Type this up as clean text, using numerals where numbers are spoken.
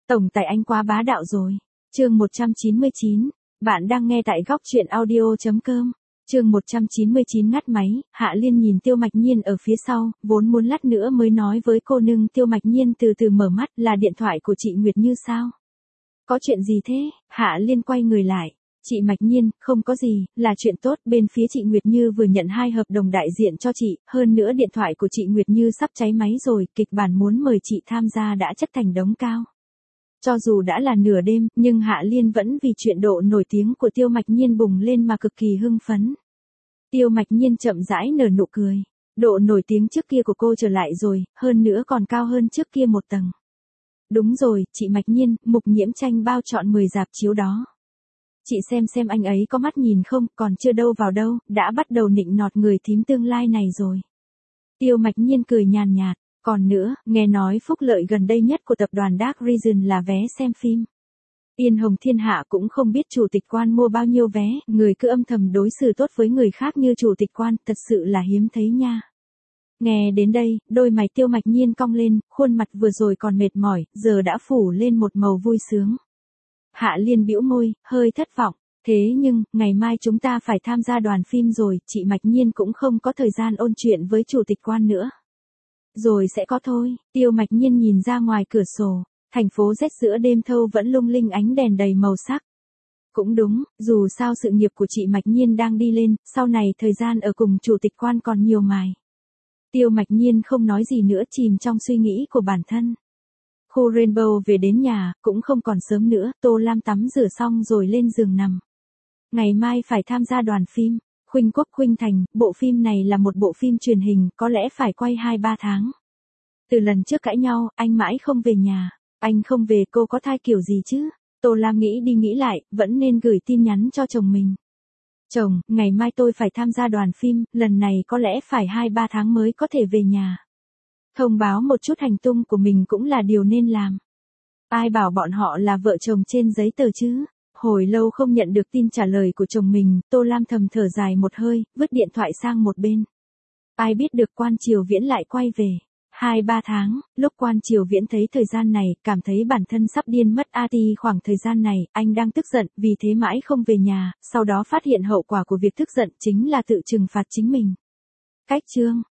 Tổng tài anh quá bá đạo rồi. Chương 199. Bạn đang nghe tại góc truyện audio.com. Chương 199 ngắt máy, Hạ Liên nhìn Tiêu Mạch Nhiên ở phía sau, vốn muốn lát nữa mới nói với cô nương. Tiêu Mạch Nhiên từ từ mở mắt, là điện thoại của chị Nguyệt Như sao? Có chuyện gì thế? Hạ Liên quay người lại. Chị Mạch Nhiên, không có gì, là chuyện tốt. Bên phía chị Nguyệt Như vừa nhận 2 hợp đồng đại diện cho chị, hơn nữa điện thoại của chị Nguyệt Như sắp cháy máy rồi, kịch bản muốn mời chị tham gia đã chất thành đống cao. Cho dù đã là nửa đêm, nhưng Hạ Liên vẫn vì chuyện độ nổi tiếng của Tiêu Mạch Nhiên bùng lên mà cực kỳ hưng phấn. Tiêu Mạch Nhiên chậm rãi nở nụ cười. Độ nổi tiếng trước kia của cô trở lại rồi, hơn nữa còn cao hơn trước kia một tầng. Đúng rồi, chị Mạch Nhiên, Mục Nhiễm Tranh bao chọn 10 rạp chiếu đó. Chị xem anh ấy có mắt nhìn không, còn chưa đâu vào đâu, đã bắt đầu nịnh nọt người thím tương lai này rồi. Tiêu Mạch Nhiên cười nhàn nhạt. Còn nữa, nghe nói phúc lợi gần đây nhất của tập đoàn Dark Region là vé xem phim. Yên Hồng Thiên Hạ cũng không biết chủ tịch quan mua bao nhiêu vé, người cứ âm thầm đối xử tốt với người khác như chủ tịch quan, thật sự là hiếm thấy nha. Nghe đến đây, đôi mày Tiêu Mạch Nhiên cong lên, khuôn mặt vừa rồi còn mệt mỏi, giờ đã phủ lên một màu vui sướng. Hạ Liên bĩu môi, hơi thất vọng. Thế nhưng, ngày mai chúng ta phải tham gia đoàn phim rồi, chị Mạch Nhiên cũng không có thời gian ôn chuyện với chủ tịch quan nữa. Rồi sẽ có thôi. Tiêu Mạch Nhiên nhìn ra ngoài cửa sổ, thành phố Z giữa đêm thâu vẫn lung linh ánh đèn đầy màu sắc. Cũng đúng, dù sao sự nghiệp của chị Mạch Nhiên đang đi lên, sau này thời gian ở cùng chủ tịch quan còn nhiều mài. Tiêu Mạch Nhiên không nói gì nữa, chìm trong suy nghĩ của bản thân. Khu Rainbow về đến nhà, cũng không còn sớm nữa, Tô Lam tắm rửa xong rồi lên giường nằm. Ngày mai phải tham gia đoàn phim. Khuynh Quốc Khuynh Thành, bộ phim này là một bộ phim truyền hình, có lẽ phải quay 2-3 tháng. Từ lần trước cãi nhau, anh mãi không về nhà. Anh không về, cô có thai kiểu gì chứ? Tô Lam nghĩ đi nghĩ lại, vẫn nên gửi tin nhắn cho chồng mình. Chồng, ngày mai tôi phải tham gia đoàn phim, lần này có lẽ phải 2-3 tháng mới có thể về nhà. Thông báo một chút hành tung của mình cũng là điều nên làm. Ai bảo bọn họ là vợ chồng trên giấy tờ chứ? Hồi lâu không nhận được tin trả lời của chồng mình, Tô Lam thầm thở dài một hơi, vứt điện thoại sang một bên. Ai biết được Quan Triều Viễn lại quay về. 2-3 tháng, lúc Quan Triều Viễn thấy thời gian này, cảm thấy bản thân sắp điên mất. Khoảng thời gian này, anh đang tức giận, vì thế mãi không về nhà, sau đó phát hiện hậu quả của việc tức giận chính là tự trừng phạt chính mình. Cách chương.